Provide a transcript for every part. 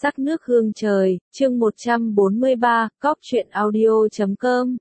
Sắc nước hương trời, chương 143, cóc truyện audio.com.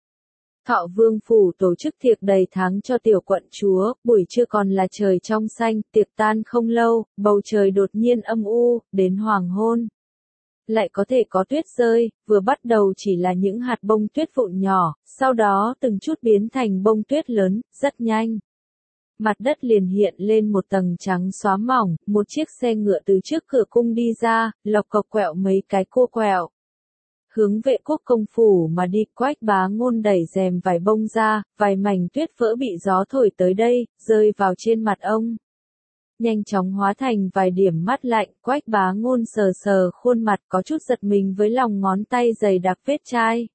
Thọ Vương Phủ tổ chức tiệc đầy tháng cho tiểu quận chúa, buổi trưa còn là trời trong xanh, tiệc tan không lâu, bầu trời đột nhiên âm u, đến hoàng hôn. Lại có thể có tuyết rơi, vừa bắt đầu chỉ là những hạt bông tuyết vụn nhỏ, sau đó từng chút biến thành bông tuyết lớn, rất nhanh. Mặt đất liền hiện lên một tầng trắng xóa mỏng, một chiếc xe ngựa từ trước cửa cung đi ra, lộc cộc quẹo mấy cái cua quẹo. Hướng Vệ Quốc công phủ mà đi, Quách Bá Ngôn đẩy rèm vải bông ra, vài mảnh tuyết vỡ bị gió thổi tới đây, rơi vào trên mặt ông. Nhanh chóng hóa thành vài điểm mát lạnh, Quách Bá Ngôn sờ sờ khuôn mặt có chút giật mình với lòng ngón tay dày đặc vết chai.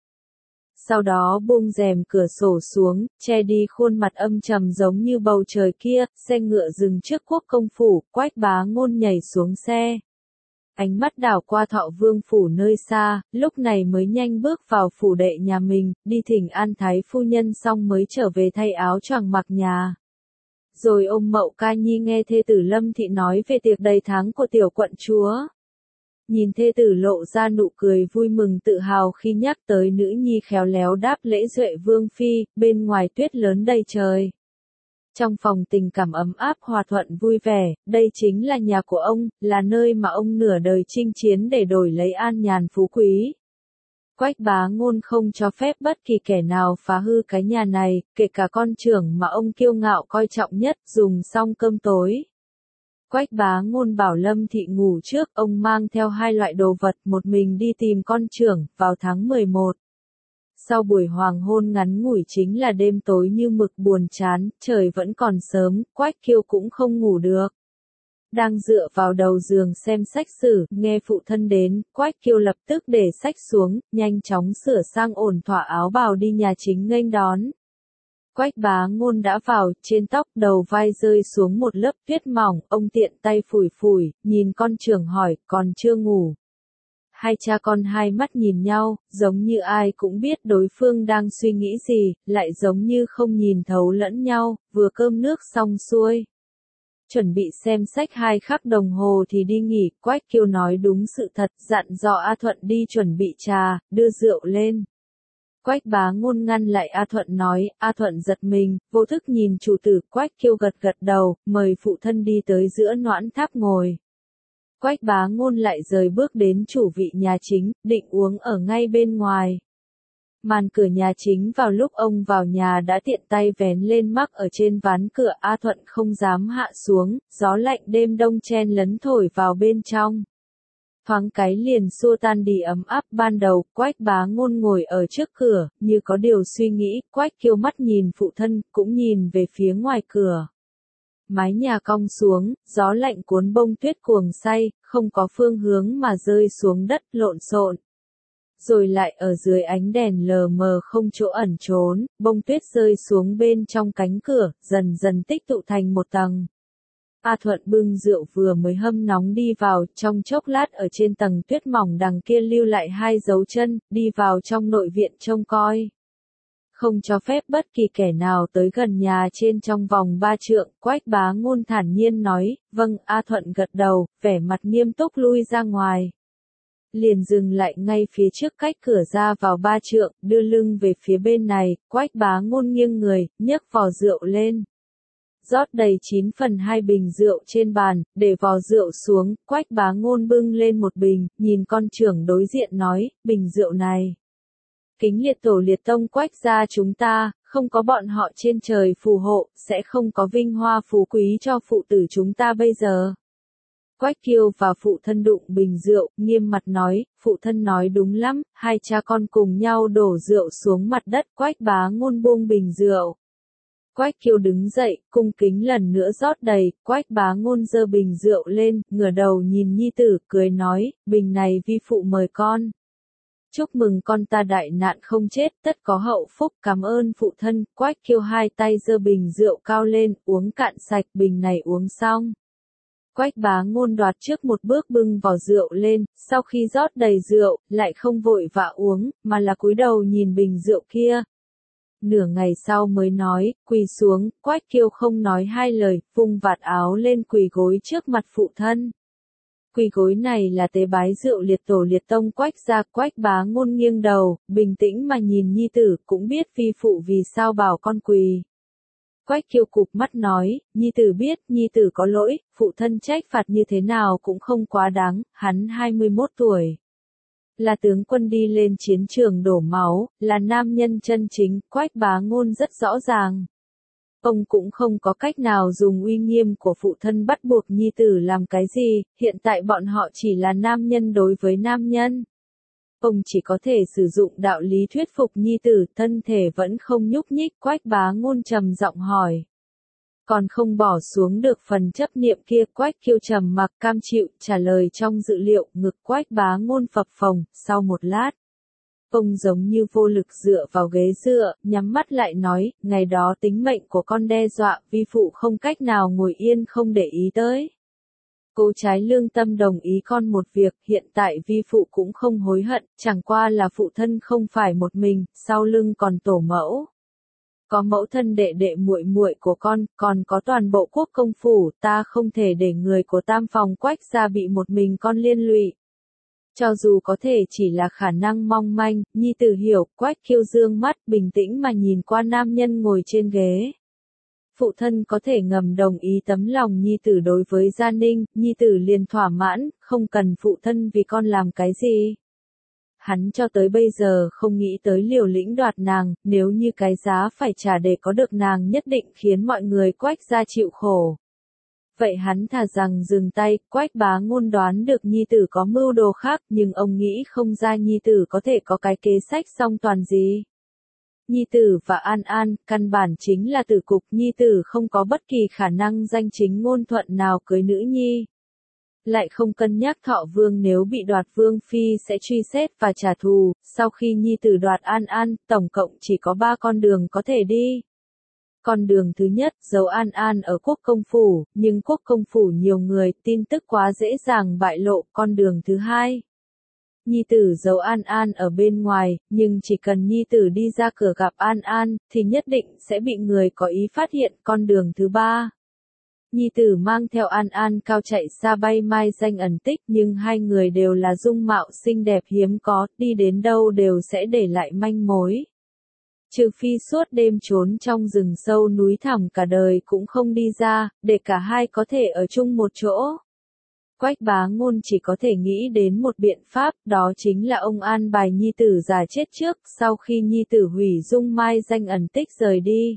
Sau đó buông rèm cửa sổ xuống, che đi khuôn mặt âm trầm giống như bầu trời kia, xe ngựa dừng trước Quốc công phủ, Quách Bá Ngôn nhảy xuống xe. Ánh mắt đảo qua Thọ Vương phủ nơi xa, lúc này mới nhanh bước vào phủ đệ nhà mình, đi thỉnh an thái phu nhân xong mới trở về thay áo choàng mặc nhà. Rồi ôm Mậu Ca Nhi nghe thê tử Lâm Thị nói về tiệc đầy tháng của tiểu quận chúa. Nhìn thê tử lộ ra nụ cười vui mừng tự hào khi nhắc tới nữ nhi khéo léo đáp lễ duệ vương phi, bên ngoài tuyết lớn đầy trời. Trong phòng tình cảm ấm áp hòa thuận vui vẻ, đây chính là nhà của ông, là nơi mà ông nửa đời chinh chiến để đổi lấy an nhàn phú quý. Quách Bá Ngôn không cho phép bất kỳ kẻ nào phá hư cái nhà này, kể cả con trưởng mà ông kiêu ngạo coi trọng nhất, dùng xong cơm tối. Quách Bá Ngôn bảo Lâm Thị ngủ trước, ông mang theo hai loại đồ vật, một mình đi tìm con trưởng, vào tháng 11. Sau buổi hoàng hôn ngắn ngủi chính là đêm tối như mực buồn chán, trời vẫn còn sớm, Quách Kiêu cũng không ngủ được. Đang dựa vào đầu giường xem sách sử, nghe phụ thân đến, Quách Kiêu lập tức để sách xuống, nhanh chóng sửa sang ổn thỏa áo bào đi nhà chính nghênh đón. Quách Bá Ngôn đã vào, trên tóc đầu vai rơi xuống một lớp tuyết mỏng, ông tiện tay phủi phủi, nhìn con trưởng hỏi, còn chưa ngủ. Hai cha con hai mắt nhìn nhau, giống như ai cũng biết đối phương đang suy nghĩ gì, lại giống như không nhìn thấu lẫn nhau, vừa cơm nước xong xuôi. Chuẩn bị xem sách 2 khắc đồng hồ thì đi nghỉ, Quách Kiêu nói đúng sự thật, dặn dò A Thuận đi chuẩn bị trà, đưa rượu lên. Quách Bá Ngôn ngăn lại A Thuận nói, A Thuận giật mình, vô thức nhìn chủ tử, Quách Kiêu gật gật đầu, mời phụ thân đi tới giữa noãn tháp ngồi. Quách Bá Ngôn lại rời bước đến chủ vị nhà chính, định uống ở ngay bên ngoài. Màn cửa nhà chính vào lúc ông vào nhà đã tiện tay vén lên mắc ở trên ván cửa, A Thuận không dám hạ xuống, gió lạnh đêm đông chen lấn thổi vào bên trong. Thoáng cái liền xua tan đi ấm áp ban đầu, Quách Bá Ngôn ngồi ở trước cửa, như có điều suy nghĩ, Quách Kiêu mắt nhìn phụ thân, cũng nhìn về phía ngoài cửa. Mái nhà cong xuống, gió lạnh cuốn bông tuyết cuồng say, không có phương hướng mà rơi xuống đất lộn xộn. Rồi lại ở dưới ánh đèn lờ mờ không chỗ ẩn trốn, bông tuyết rơi xuống bên trong cánh cửa, dần dần tích tụ thành một tầng. A Thuận bưng rượu vừa mới hâm nóng đi vào, trong chốc lát ở trên tầng tuyết mỏng đằng kia lưu lại 2 dấu chân, đi vào trong nội viện trông coi. Không cho phép bất kỳ kẻ nào tới gần nhà trên trong vòng 3 trượng, Quách Bá Ngôn thản nhiên nói, vâng, A Thuận gật đầu, vẻ mặt nghiêm túc lui ra ngoài. Liền dừng lại ngay phía trước cách cửa ra vào 3 trượng, đưa lưng về phía bên này, Quách Bá Ngôn nghiêng người, nhấc vò rượu lên. Rót đầy 9/2 bình rượu trên bàn, để vò rượu xuống, Quách Bá Ngôn bưng lên một bình, nhìn con trưởng đối diện nói, bình rượu này. Kính liệt tổ liệt tông Quách gia chúng ta, không có bọn họ trên trời phù hộ, sẽ không có vinh hoa phú quý cho phụ tử chúng ta bây giờ. Quách Kiêu và phụ thân đụng bình rượu, nghiêm mặt nói, phụ thân nói đúng lắm, hai cha con cùng nhau đổ rượu xuống mặt đất, Quách Bá Ngôn buông bình rượu. Quách Kiêu đứng dậy, cung kính lần nữa rót đầy, Quách Bá Ngôn giơ bình rượu lên, ngửa đầu nhìn nhi tử, cười nói, bình này vi phụ mời con. Chúc mừng con ta đại nạn không chết, tất có hậu phúc, cảm ơn phụ thân, Quách Kiêu hai tay giơ bình rượu cao lên, uống cạn sạch, bình này uống xong. Quách Bá Ngôn đoạt trước một bước bưng vò rượu lên, sau khi rót đầy rượu, lại không vội vã uống, mà là cúi đầu nhìn bình rượu kia. Nửa ngày sau mới nói, quỳ xuống, Quách Kiêu không nói hai lời, vung vạt áo lên quỳ gối trước mặt phụ thân. Quỳ gối này là tế bái rượu liệt tổ liệt tông Quách gia. Quách Bá Ngôn nghiêng đầu, bình tĩnh mà nhìn nhi tử, cũng biết vi phụ vì sao bảo con quỳ. Quách Kiêu cụp mắt nói, nhi tử biết, nhi tử có lỗi, phụ thân trách phạt như thế nào cũng không quá đáng, hắn 21 tuổi. Là tướng quân đi lên chiến trường đổ máu, là nam nhân chân chính, Quách Bá Ngôn rất rõ ràng. Ông cũng không có cách nào dùng uy nghiêm của phụ thân bắt buộc nhi tử làm cái gì, hiện tại bọn họ chỉ là nam nhân đối với nam nhân. Ông chỉ có thể sử dụng đạo lý thuyết phục nhi tử, thân thể vẫn không nhúc nhích. Quách Bá Ngôn trầm giọng hỏi. Còn không bỏ xuống được phần chấp niệm kia. Quách Kiêu trầm mặc cam chịu, trả lời trong dự liệu. Ngực Quách Bá Ngôn phập phồng, sau một lát. Ông giống như vô lực dựa vào ghế dựa, nhắm mắt lại nói, ngày đó tính mệnh của con đe dọa, vi phụ không cách nào ngồi yên không để ý tới. Cố trái lương tâm đồng ý con một việc, hiện tại vi phụ cũng không hối hận, chẳng qua là phụ thân không phải một mình, sau lưng còn tổ mẫu. Có mẫu thân đệ đệ muội muội của con, còn có toàn bộ quốc công phủ, ta không thể để người của tam phòng Quách gia bị một mình con liên lụy. Cho dù có thể chỉ là khả năng mong manh, nhi tử hiểu. Quách Kiêu dương mắt bình tĩnh mà nhìn qua nam nhân ngồi trên ghế. Phụ thân có thể ngầm đồng ý tấm lòng nhi tử đối với Gia Ninh, nhi tử liền thỏa mãn, không cần phụ thân vì con làm cái gì. Hắn cho tới bây giờ không nghĩ tới liều lĩnh đoạt nàng, nếu như cái giá phải trả để có được nàng nhất định khiến mọi người Quách gia chịu khổ. Vậy hắn thà rằng dừng tay. Quách Bá Ngôn đoán được nhi tử có mưu đồ khác, nhưng ông nghĩ không ra nhi tử có thể có cái kế sách song toàn gì. Nhi tử và An An, căn bản chính là tử cục, nhi tử không có bất kỳ khả năng danh chính ngôn thuận nào cưới nữ nhi. Lại không cân nhắc Thọ Vương nếu bị đoạt Vương Phi sẽ truy xét và trả thù, sau khi nhi tử đoạt An An, tổng cộng chỉ có 3 con đường có thể đi. Con đường thứ nhất, giấu An An ở quốc công phủ, nhưng quốc công phủ nhiều người, tin tức quá dễ dàng bại lộ. Con đường thứ hai, nhi tử giấu An An ở bên ngoài, nhưng chỉ cần nhi tử đi ra cửa gặp An An, thì nhất định sẽ bị người có ý phát hiện. Con đường thứ ba, nhi tử mang theo An An cao chạy xa bay mai danh ẩn tích, nhưng hai người đều là dung mạo xinh đẹp hiếm có, đi đến đâu đều sẽ để lại manh mối. Trừ phi suốt đêm trốn trong rừng sâu núi thẳm cả đời cũng không đi ra, để cả hai có thể ở chung một chỗ. Quách Bá Ngôn chỉ có thể nghĩ đến một biện pháp, đó chính là ông an bài nhi tử già chết trước, sau khi nhi tử hủy dung mai danh ẩn tích rời đi.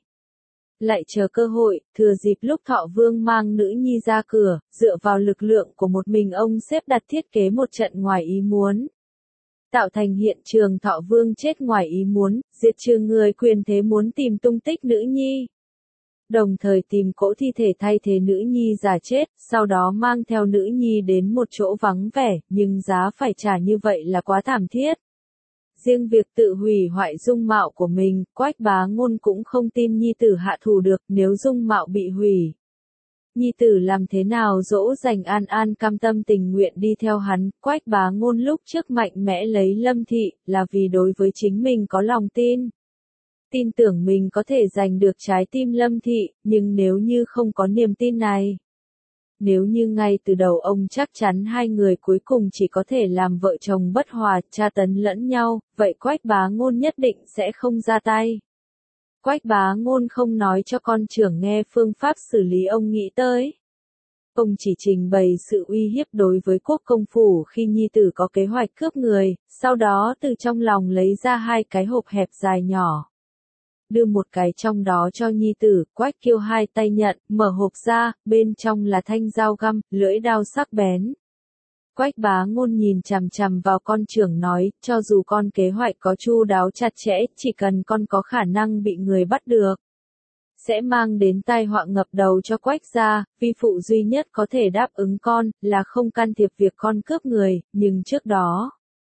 Lại chờ cơ hội, thừa dịp lúc Thọ Vương mang nữ nhi ra cửa, dựa vào lực lượng của một mình ông xếp đặt thiết kế một trận ngoài ý muốn. Tạo thành hiện trường Thọ Vương chết ngoài ý muốn, diệt trừ người quyền thế muốn tìm tung tích nữ nhi. Đồng thời tìm cỗ thi thể thay thế nữ nhi già chết, sau đó mang theo nữ nhi đến một chỗ vắng vẻ, nhưng giá phải trả như vậy là quá thảm thiết. Riêng việc tự hủy hoại dung mạo của mình, Quách Bá Ngôn cũng không tin nhi tử hạ thủ được nếu dung mạo bị hủy. Nhi tử làm thế nào dỗ dành An An cam tâm tình nguyện đi theo hắn. Quách Bá Ngôn lúc trước mạnh mẽ lấy Lâm Thị, là vì đối với chính mình có lòng tin. Tin tưởng mình có thể giành được trái tim Lâm Thị, nhưng nếu như không có niềm tin này. Nếu như ngay từ đầu ông chắc chắn hai người cuối cùng chỉ có thể làm vợ chồng bất hòa, tra tấn lẫn nhau, vậy Quách Bá Ngôn nhất định sẽ không ra tay. Quách Bá Ngôn không nói cho con trưởng nghe phương pháp xử lý ông nghĩ tới. Ông chỉ trình bày sự uy hiếp đối với quốc công phủ khi nhi tử có kế hoạch cướp người, sau đó từ trong lòng lấy ra 2 cái hộp hẹp dài nhỏ. Đưa một cái trong đó cho nhi tử. Quách Kiêu 2 tay nhận, mở hộp ra, bên trong là thanh dao găm, lưỡi dao sắc bén. Quách Bá Ngôn nhìn chằm chằm vào con trưởng nói, cho dù con kế hoạch có chu đáo chặt chẽ, chỉ cần con có khả năng bị người bắt được, sẽ mang đến tai họa ngập đầu cho Quách gia. Vi phụ duy nhất có thể đáp ứng con, là không can thiệp việc con cướp người, nhưng trước đó,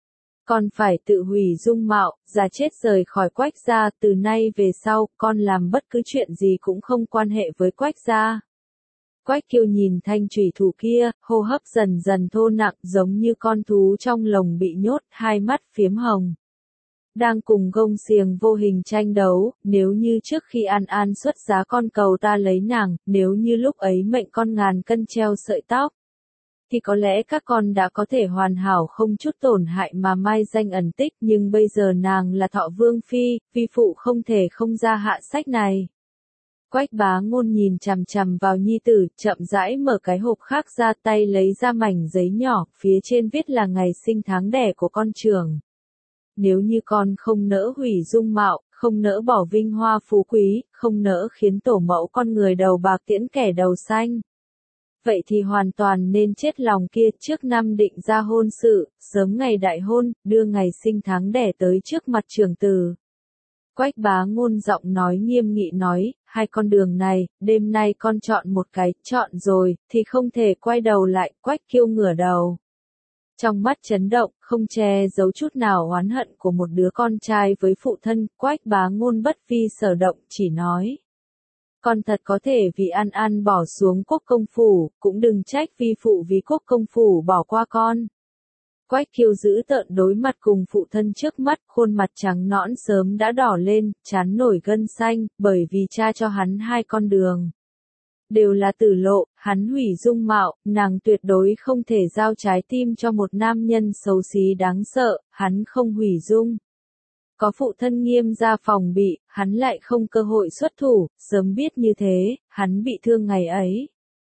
con phải tự hủy dung mạo, già chết rời khỏi Quách gia. Từ nay về sau, con làm bất cứ chuyện gì cũng không quan hệ với Quách gia. Quách Kiêu nhìn thanh chủy thủ kia, hô hấp dần dần thô nặng, giống như con thú trong lồng bị nhốt, hai mắt phiếm hồng. Đang cùng gông xiềng vô hình tranh đấu, nếu như trước khi An An xuất giá con cầu ta lấy nàng, nếu như lúc ấy mệnh con ngàn cân treo sợi tóc. thì có lẽ các con đã có thể hoàn hảo không chút tổn hại mà mai danh ẩn tích, nhưng bây giờ nàng là Thọ Vương Phi, vi phụ không thể không ra hạ sách này. Quách Bá Ngôn nhìn chằm chằm vào nhi tử, chậm rãi mở cái hộp khác ra, tay lấy ra mảnh giấy nhỏ, phía trên viết là ngày sinh tháng đẻ của con trưởng. Nếu như con không nỡ hủy dung mạo, không nỡ bỏ vinh hoa phú quý, không nỡ khiến tổ mẫu con người đầu bạc tiễn kẻ đầu xanh, vậy thì hoàn toàn nên chết lòng kia, trước năm định ra hôn sự, sớm ngày đại hôn, đưa ngày sinh tháng đẻ tới trước mặt trưởng tử. Quách Bá Ngôn giọng nói nghiêm nghị nói, hai con đường này, đêm nay con chọn một cái, chọn rồi, thì không thể quay đầu lại. Quách Kiêu ngửa đầu. Trong mắt chấn động, không che giấu chút nào oán hận của một đứa con trai với phụ thân. Quách Bá Ngôn bất vi sở động, chỉ nói. Con thật có thể vì An An bỏ xuống Quốc Công Phủ, cũng đừng trách vi phụ vì Quốc Công Phủ bỏ qua con. Quách Kiêu dữ tợn đối mặt cùng phụ thân trước mắt, khuôn mặt trắng nõn sớm đã đỏ lên, trán nổi gân xanh, bởi vì cha cho hắn hai con đường. Đều là tử lộ, hắn hủy dung mạo, nàng tuyệt đối không thể giao trái tim cho một nam nhân xấu xí đáng sợ, hắn không hủy dung. Có phụ thân nghiêm ra phòng bị, hắn lại không cơ hội xuất thủ, sớm biết như thế, hắn bị thương ngày ấy.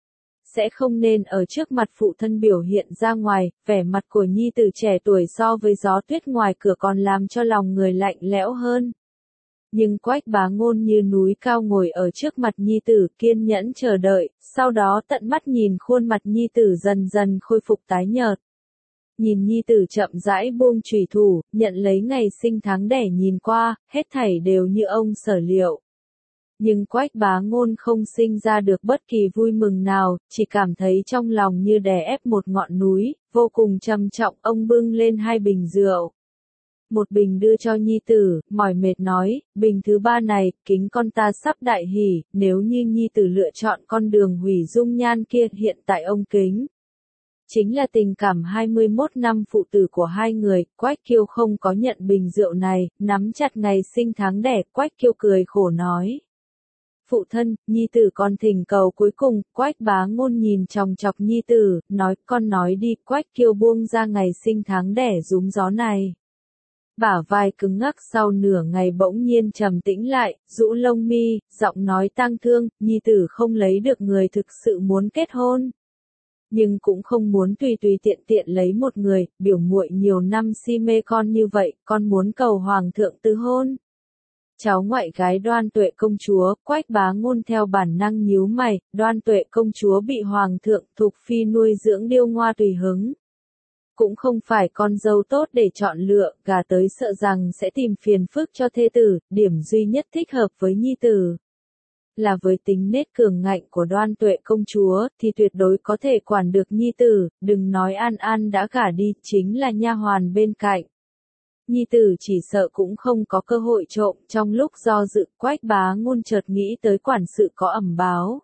Sẽ không nên ở trước mặt phụ thân biểu hiện ra ngoài, vẻ mặt của nhi tử trẻ tuổi so với gió tuyết ngoài cửa còn làm cho lòng người lạnh lẽo hơn. Nhưng Quách Bá Ngôn như núi cao ngồi ở trước mặt nhi tử, kiên nhẫn chờ đợi, sau đó tận mắt nhìn khuôn mặt nhi tử dần dần khôi phục tái nhợt. Nhìn nhi tử chậm rãi buông chùy thủ, nhận lấy ngày sinh tháng đẻ nhìn qua, hết thảy đều như ông sở liệu. Nhưng Quách Bá Ngôn không sinh ra được bất kỳ vui mừng nào, chỉ cảm thấy trong lòng như đè ép một ngọn núi, vô cùng trầm trọng. Ông bưng lên hai bình rượu. Một bình đưa cho nhi tử, mỏi mệt nói, bình thứ ba này, kính con ta sắp đại hỷ, nếu như nhi tử lựa chọn con đường hủy dung nhan kia, hiện tại ông kính. Chính là tình cảm 21 năm phụ tử của hai người. Quách Kiêu không có nhận bình rượu này, nắm chặt ngày sinh tháng đẻ. Quách Kiêu cười khổ nói. Phụ thân, nhi tử con thỉnh cầu cuối cùng. Quách Bá Ngôn nhìn chòng chọc nhi tử, nói, con nói đi. Quách Kiêu buông ra ngày sinh tháng đẻ rúm gió này. Bả vai cứng ngắc sau nửa ngày bỗng nhiên trầm tĩnh lại, rũ lông mi, giọng nói tang thương, nhi tử không lấy được người thực sự muốn kết hôn. Nhưng cũng không muốn tùy tùy tiện tiện lấy một người, biểu muội nhiều năm si mê con như vậy, con muốn cầu hoàng thượng tứ hôn. Cháu ngoại gái Đoan Tuệ công chúa. Quách Bá Ngôn theo bản năng nhíu mày, Đoan Tuệ công chúa bị hoàng thượng Thục Phi nuôi dưỡng điêu ngoa tùy hứng. Cũng không phải con dâu tốt để chọn lựa, gả tới sợ rằng sẽ tìm phiền phức cho thê tử, điểm duy nhất thích hợp với nhi tử. Là với tính nết cường ngạnh của Đoan Tuệ công chúa, thì tuyệt đối có thể quản được nhi tử, đừng nói An An đã gả đi, chính là nha hoàn bên cạnh. Nhi tử chỉ sợ cũng không có cơ hội trộm. Trong lúc do dự, Quách Bá Ngôn chợt nghĩ tới quản sự có ẩm báo.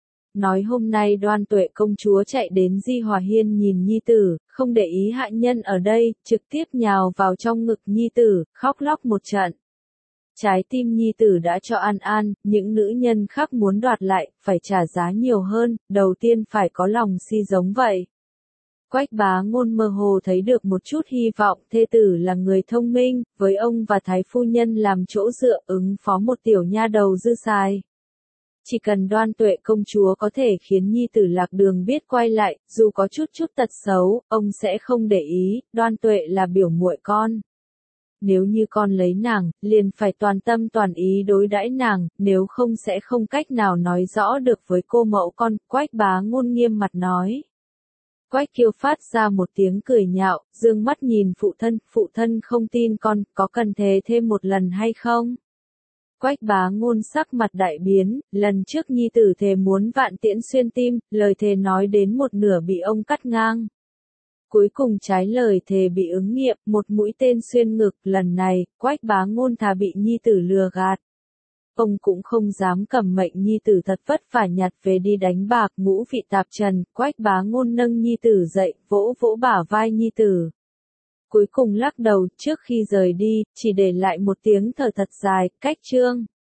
Nói hôm nay Đoan Tuệ công chúa chạy đến Di Hòa Hiên nhìn nhi tử, không để ý hạ nhân ở đây, trực tiếp nhào vào trong ngực nhi tử, khóc lóc một trận. Trái tim nhi tử đã cho An An, những nữ nhân khác muốn đoạt lại, phải trả giá nhiều hơn, đầu tiên phải có lòng si giống vậy. Quách Bá Ngôn mơ hồ thấy được một chút hy vọng, thê tử là người thông minh, với ông và thái phu nhân làm chỗ dựa, ứng phó một tiểu nha đầu dư xài. Chỉ cần Đoan Tuệ công chúa có thể khiến nhi tử lạc đường biết quay lại, dù có chút tật xấu, ông sẽ không để ý. Đoan Tuệ là biểu muội con. Nếu như con lấy nàng, liền phải toàn tâm toàn ý đối đãi nàng, nếu không sẽ không cách nào nói rõ được với cô mẫu con. Quách Bá Ngôn nghiêm mặt nói. Quách Kiêu phát ra một tiếng cười nhạo, dương mắt nhìn phụ thân không tin con, có cần thề thêm một lần hay không? Quách Bá Ngôn sắc mặt đại biến, lần trước nhi tử thề muốn vạn tiễn xuyên tim, lời thề nói đến một nửa bị ông cắt ngang. Cuối cùng trái lời thề bị ứng nghiệm, một mũi tên xuyên ngực, lần này, Quách Bá Ngôn thà bị nhi tử lừa gạt. Ông cũng không dám cầm mệnh nhi tử thật vất vả nhặt về đi đánh bạc. Ngũ vị tạp trần. Quách Bá Ngôn nâng nhi tử dậy, vỗ vỗ bả vai nhi tử. Cuối cùng lắc đầu, trước khi rời đi, chỉ để lại một tiếng thở thật dài. Cách chương